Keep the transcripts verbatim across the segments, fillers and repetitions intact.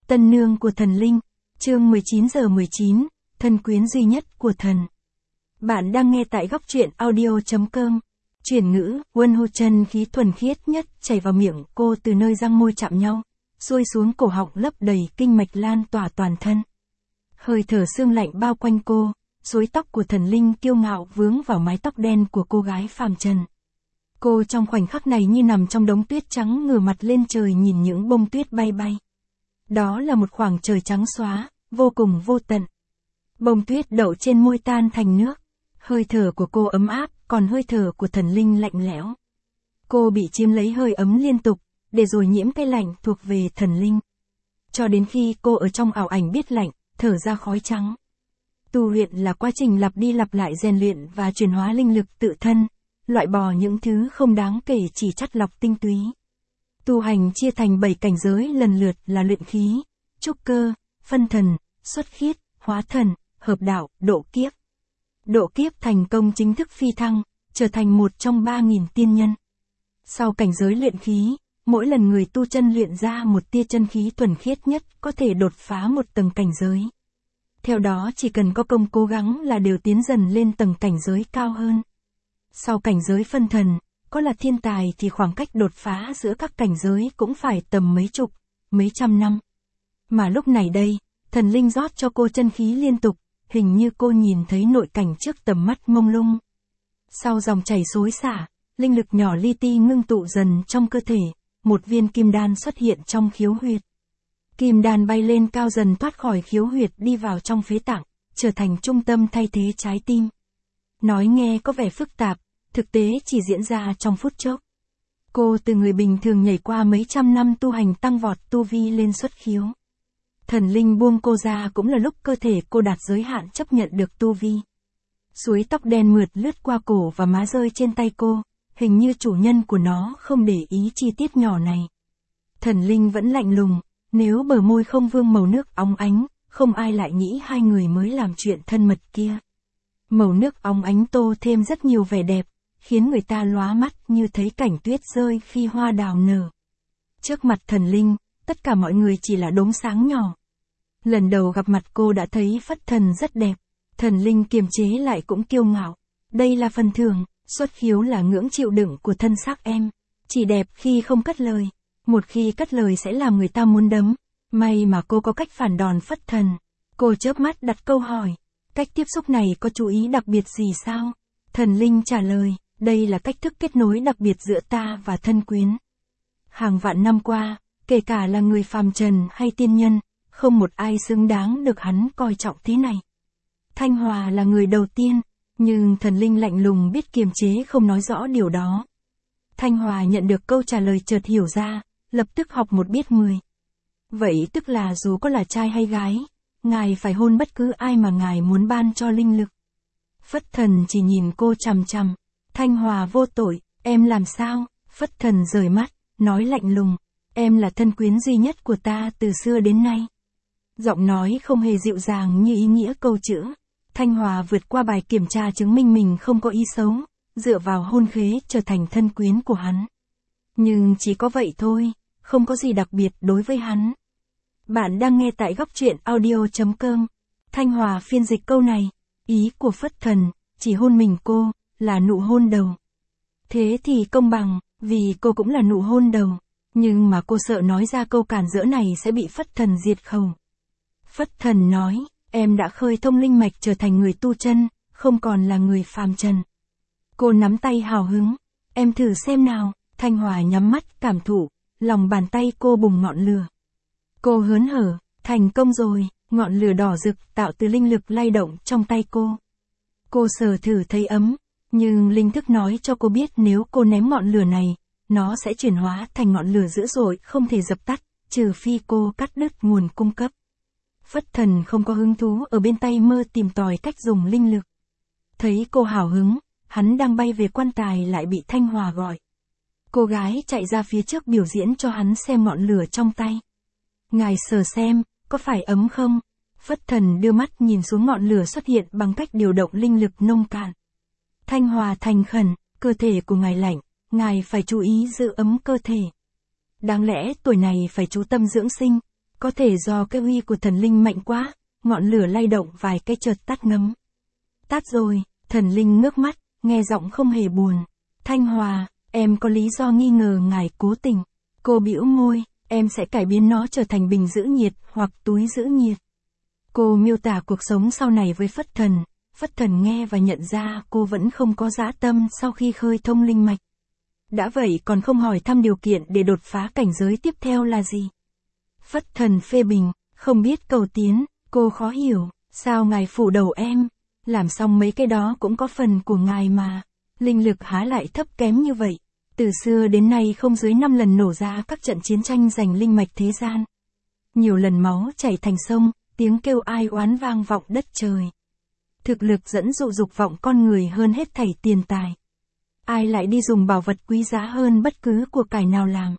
Tân nương của thần linh, chương mười chín giờ mười chín, thân quyến duy nhất của thần. Bạn đang nghe tại góc truyện audio chấm com. Chuyển ngữ, Won Ho chân khí thuần khiết nhất chảy vào miệng cô từ nơi răng môi chạm nhau, xuôi xuống cổ họng lấp đầy kinh mạch lan tỏa toàn thân. Hơi thở sương lạnh bao quanh cô, rối tóc của thần linh kiêu ngạo vướng vào mái tóc đen của cô gái phàm trần. Cô trong khoảnh khắc này như nằm trong đống tuyết trắng, ngửa mặt lên trời nhìn những bông tuyết bay bay. Đó là một khoảng trời trắng xóa, vô cùng vô tận. Bông tuyết đậu trên môi tan thành nước. Hơi thở của cô ấm áp, còn hơi thở của thần linh lạnh lẽo. Cô bị chiếm lấy hơi ấm liên tục, để rồi nhiễm cái lạnh thuộc về thần linh. Cho đến khi cô ở trong ảo ảnh biết lạnh, thở ra khói trắng. Tu luyện là quá trình lặp đi lặp lại rèn luyện và chuyển hóa linh lực tự thân, loại bỏ những thứ không đáng kể chỉ chắt lọc tinh túy. Tu hành chia thành bảy cảnh giới lần lượt là luyện khí, trúc cơ, phân thần, xuất khiết, hóa thần, hợp đạo, độ kiếp. Độ kiếp thành công chính thức phi thăng, trở thành một trong ba nghìn tiên nhân. Sau cảnh giới luyện khí, mỗi lần người tu chân luyện ra một tia chân khí thuần khiết nhất có thể đột phá một tầng cảnh giới. Theo đó chỉ cần có công cố gắng là đều tiến dần lên tầng cảnh giới cao hơn. Sau cảnh giới phân thần, có là thiên tài thì khoảng cách đột phá giữa các cảnh giới cũng phải tầm mấy chục, mấy trăm năm. Mà lúc này đây, thần linh rót cho cô chân khí liên tục, hình như cô nhìn thấy nội cảnh trước tầm mắt mông lung. Sau dòng chảy xối xả, linh lực nhỏ li ti ngưng tụ dần trong cơ thể, một viên kim đan xuất hiện trong khiếu huyệt. Kim đan bay lên cao dần thoát khỏi khiếu huyệt đi vào trong phế tạng, trở thành trung tâm thay thế trái tim. Nói nghe có vẻ phức tạp, thực tế chỉ diễn ra trong phút chốc. Cô từ người bình thường nhảy qua mấy trăm năm tu hành tăng vọt tu vi lên xuất khiếu. Thần linh buông cô ra cũng là lúc cơ thể cô đạt giới hạn chấp nhận được tu vi. Suối tóc đen mượt lướt qua cổ và má rơi trên tay cô, hình như chủ nhân của nó không để ý chi tiết nhỏ này. Thần linh vẫn lạnh lùng, nếu bờ môi không vương màu nước óng ánh, không ai lại nghĩ hai người mới làm chuyện thân mật kia. Màu nước óng ánh tô thêm rất nhiều vẻ đẹp, khiến người ta lóa mắt như thấy cảnh tuyết rơi khi hoa đào nở. Trước mặt thần linh, tất cả mọi người chỉ là đốm sáng nhỏ. Lần đầu gặp mặt cô đã thấy Phất Thần rất đẹp. Thần linh kiềm chế lại cũng kiêu ngạo. Đây là phần thưởng, xuất khiếu là ngưỡng chịu đựng của thân xác em. Chỉ đẹp khi không cất lời. Một khi cất lời sẽ làm người ta muốn đấm. May mà cô có cách phản đòn Phất Thần. Cô chớp mắt đặt câu hỏi. Cách tiếp xúc này có chú ý đặc biệt gì sao? Thần linh trả lời, đây là cách thức kết nối đặc biệt giữa ta và thân quyến. Hàng vạn năm qua, kể cả là người phàm trần hay tiên nhân, không một ai xứng đáng được hắn coi trọng thế này. Thanh Hòa là người đầu tiên, nhưng thần linh lạnh lùng biết kiềm chế không nói rõ điều đó. Thanh Hòa nhận được câu trả lời chợt hiểu ra, lập tức học một biết mười. Vậy tức là dù có là trai hay gái, ngài phải hôn bất cứ ai mà ngài muốn ban cho linh lực. Phất Thần chỉ nhìn cô chằm chằm. Thanh Hòa vô tội, em làm sao? Phất Thần rời mắt, nói lạnh lùng, em là thân quyến duy nhất của ta từ xưa đến nay. Giọng nói không hề dịu dàng như ý nghĩa câu chữ. Thanh Hòa vượt qua bài kiểm tra chứng minh mình không có ý xấu, dựa vào hôn khế trở thành thân quyến của hắn. Nhưng chỉ có vậy thôi, không có gì đặc biệt đối với hắn. Bạn đang nghe tại góc truyện audio chấm com. Thanh Hòa phiên dịch câu này, ý của Phất Thần, chỉ hôn mình cô, là nụ hôn đầu. Thế thì công bằng, vì cô cũng là nụ hôn đầu. Nhưng mà cô sợ nói ra câu cản rỡ này sẽ bị Phất Thần diệt khẩu. Phất Thần nói, em đã khơi thông linh mạch trở thành người tu chân, không còn là người phàm trần. Cô nắm tay hào hứng, em thử xem nào. Thanh Hòa nhắm mắt cảm thụ, lòng bàn tay cô bùng ngọn lửa. Cô hớn hở, thành công rồi, ngọn lửa đỏ rực tạo từ linh lực lay động trong tay cô. Cô sờ thử thấy ấm, nhưng linh thức nói cho cô biết nếu cô ném ngọn lửa này, nó sẽ chuyển hóa thành ngọn lửa dữ dội không thể dập tắt, trừ phi cô cắt đứt nguồn cung cấp. Phất Thần không có hứng thú ở bên tay mơ tìm tòi cách dùng linh lực. Thấy cô hào hứng, hắn đang bay về quan tài lại bị Thanh Hòa gọi. Cô gái chạy ra phía trước biểu diễn cho hắn xem ngọn lửa trong tay. Ngài sờ xem, có phải ấm không? Phất Thần đưa mắt nhìn xuống ngọn lửa xuất hiện bằng cách điều động linh lực nông cạn. Thanh Hòa thành khẩn, cơ thể của ngài lạnh, ngài phải chú ý giữ ấm cơ thể. Đáng lẽ tuổi này phải chú tâm dưỡng sinh. Có thể do cái uy của thần linh mạnh quá, ngọn lửa lay động vài cái chợt tắt ngấm. Tắt rồi, thần linh ngước mắt, nghe giọng không hề buồn. Thanh Hòa, em có lý do nghi ngờ ngài cố tình. Cô bĩu môi, em sẽ cải biến nó trở thành bình giữ nhiệt hoặc túi giữ nhiệt. Cô miêu tả cuộc sống sau này với Phất Thần. Phất Thần nghe và nhận ra cô vẫn không có dã tâm sau khi khơi thông linh mạch. Đã vậy còn không hỏi thăm điều kiện để đột phá cảnh giới tiếp theo là gì. Phất Thần phê bình, không biết cầu tiến, cô khó hiểu, sao ngài phủ đầu em, làm xong mấy cái đó cũng có phần của ngài mà, linh lực há lại thấp kém như vậy, từ xưa đến nay không dưới năm lần nổ ra các trận chiến tranh giành linh mạch thế gian. Nhiều lần máu chảy thành sông, tiếng kêu ai oán vang vọng đất trời. Thực lực dẫn dụ dục vọng con người hơn hết thảy tiền tài. Ai lại đi dùng bảo vật quý giá hơn bất cứ của cải nào làm.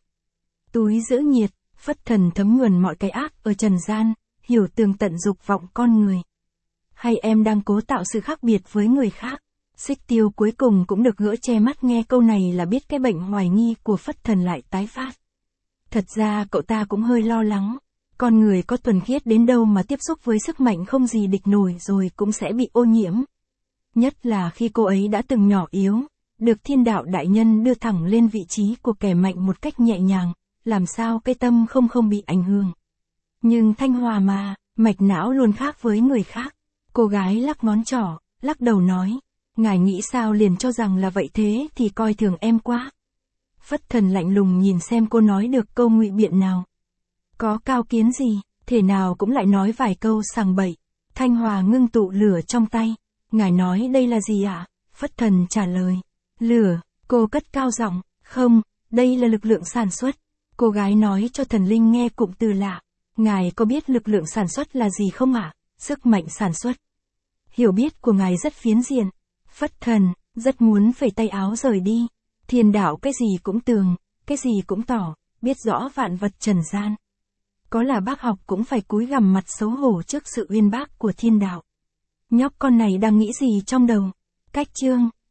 Túi giữ nhiệt, Phất Thần thấm nhuần mọi cái ác ở trần gian, hiểu tường tận dục vọng con người. Hay em đang cố tạo sự khác biệt với người khác? Xích Tiêu cuối cùng cũng được gỡ che mắt nghe câu này là biết cái bệnh hoài nghi của Phất Thần lại tái phát. Thật ra cậu ta cũng hơi lo lắng. Con người có thuần khiết đến đâu mà tiếp xúc với sức mạnh không gì địch nổi rồi cũng sẽ bị ô nhiễm. Nhất là khi cô ấy đã từng nhỏ yếu, được thiên đạo đại nhân đưa thẳng lên vị trí của kẻ mạnh một cách nhẹ nhàng, làm sao cái tâm không không bị ảnh hưởng. Nhưng Thanh Hòa mà, mạch não luôn khác với người khác. Cô gái lắc ngón trỏ, lắc đầu nói, ngài nghĩ sao liền cho rằng là vậy thế thì coi thường em quá. Phất Thần lạnh lùng nhìn xem cô nói được câu ngụy biện nào. Có cao kiến gì, thể nào cũng lại nói vài câu sằng bậy. Thanh Hòa ngưng tụ lửa trong tay. Ngài nói đây là gì ạ? À? Phất Thần trả lời. Lửa, cô cất cao giọng, không, đây là lực lượng sản xuất. Cô gái nói cho thần linh nghe cụm từ lạ. Ngài có biết lực lượng sản xuất là gì không ạ? À? Sức mạnh sản xuất. Hiểu biết của ngài rất phiến diện. Phất Thần, rất muốn phẩy tay áo rời đi. Thiên đạo cái gì cũng tường, cái gì cũng tỏ, biết rõ vạn vật trần gian. Có là bác học cũng phải cúi gằm mặt xấu hổ trước sự uyên bác của thiên đạo. Nhóc con này đang nghĩ gì trong đầu? Cách chương